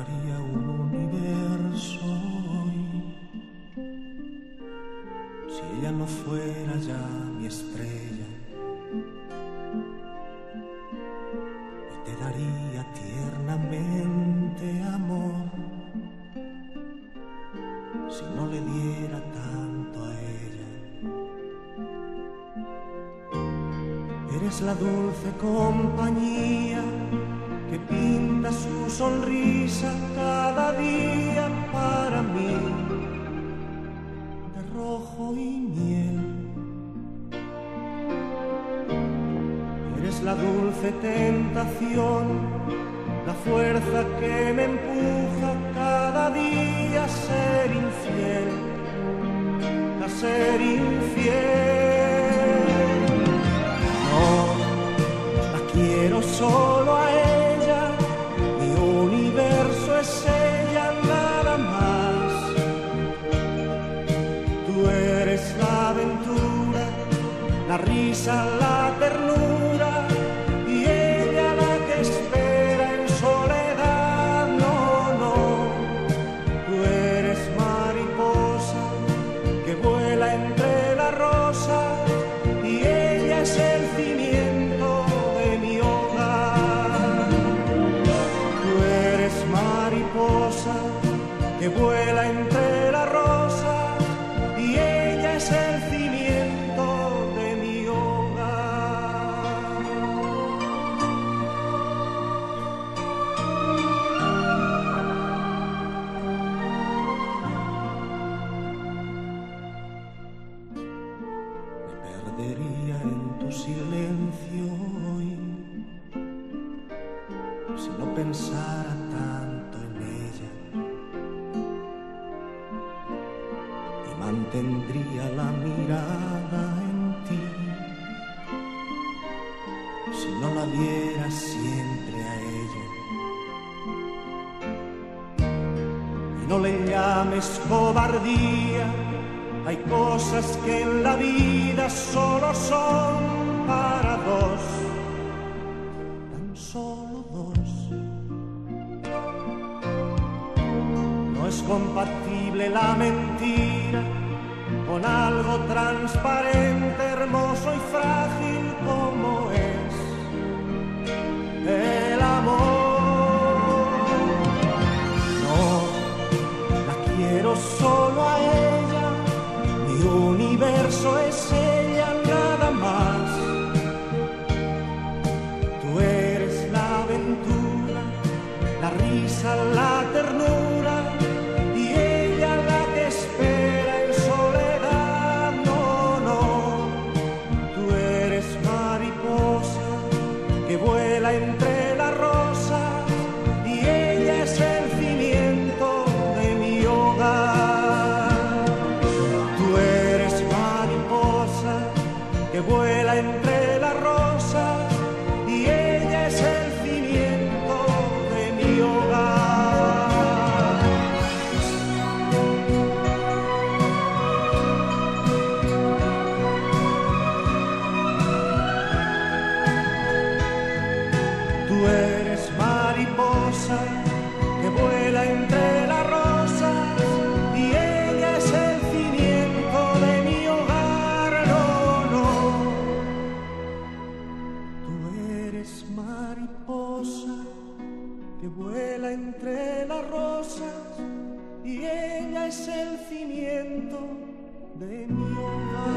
daría un universo hoy si ella no fuera ya mi estrella, y te daría tiernamente amor si no le diera tanto a ella. Eres la dulce compañía que pinta su sonrisa cada día para mí de rojo y miel. Eres la dulce tentación, la fuerza que me empuja cada día a ser infiel, a ser infiel. No, la quiero solo a ella, mi universo es ella, nada más. Tú eres la aventura, la risa, la ternura, y ella la que espera en soledad. No, no, tú eres mariposa que vuela entre las rosas, y ella es el cimiento de mi hogar. Tú eres mariposa que vuela entre las rosas, y ella es el cimiento de mi hogar. Me perdería en tu silencio hoy si no pensara tanto en ella, y mantendría la mirada en ti si no la viera siempre a ella. Y no le llames cobardía, hay cosas que en la vida solo son para dos, tan solo dos. No es compatible la mentira con algo transparente, hermoso y frágil como es el amor. No, la quiero solo a ella, mi universo es ella, nada más. Tú eres la aventura, la risa, la ternura, y ella la que espera en soledad. No, no, tú eres mariposa que vuela entre las rosas, y ella es el cimiento de mi hogar. Tú eres mariposa que vuela entre las rosas, y ella es el cimiento de mi hogar. Tú eres mariposa que vuela entre las rosas, y ella es el cimiento de mi hogar. No, no, tú eres mariposa que vuela entre las rosas, y ella es el cimiento de mi hogar.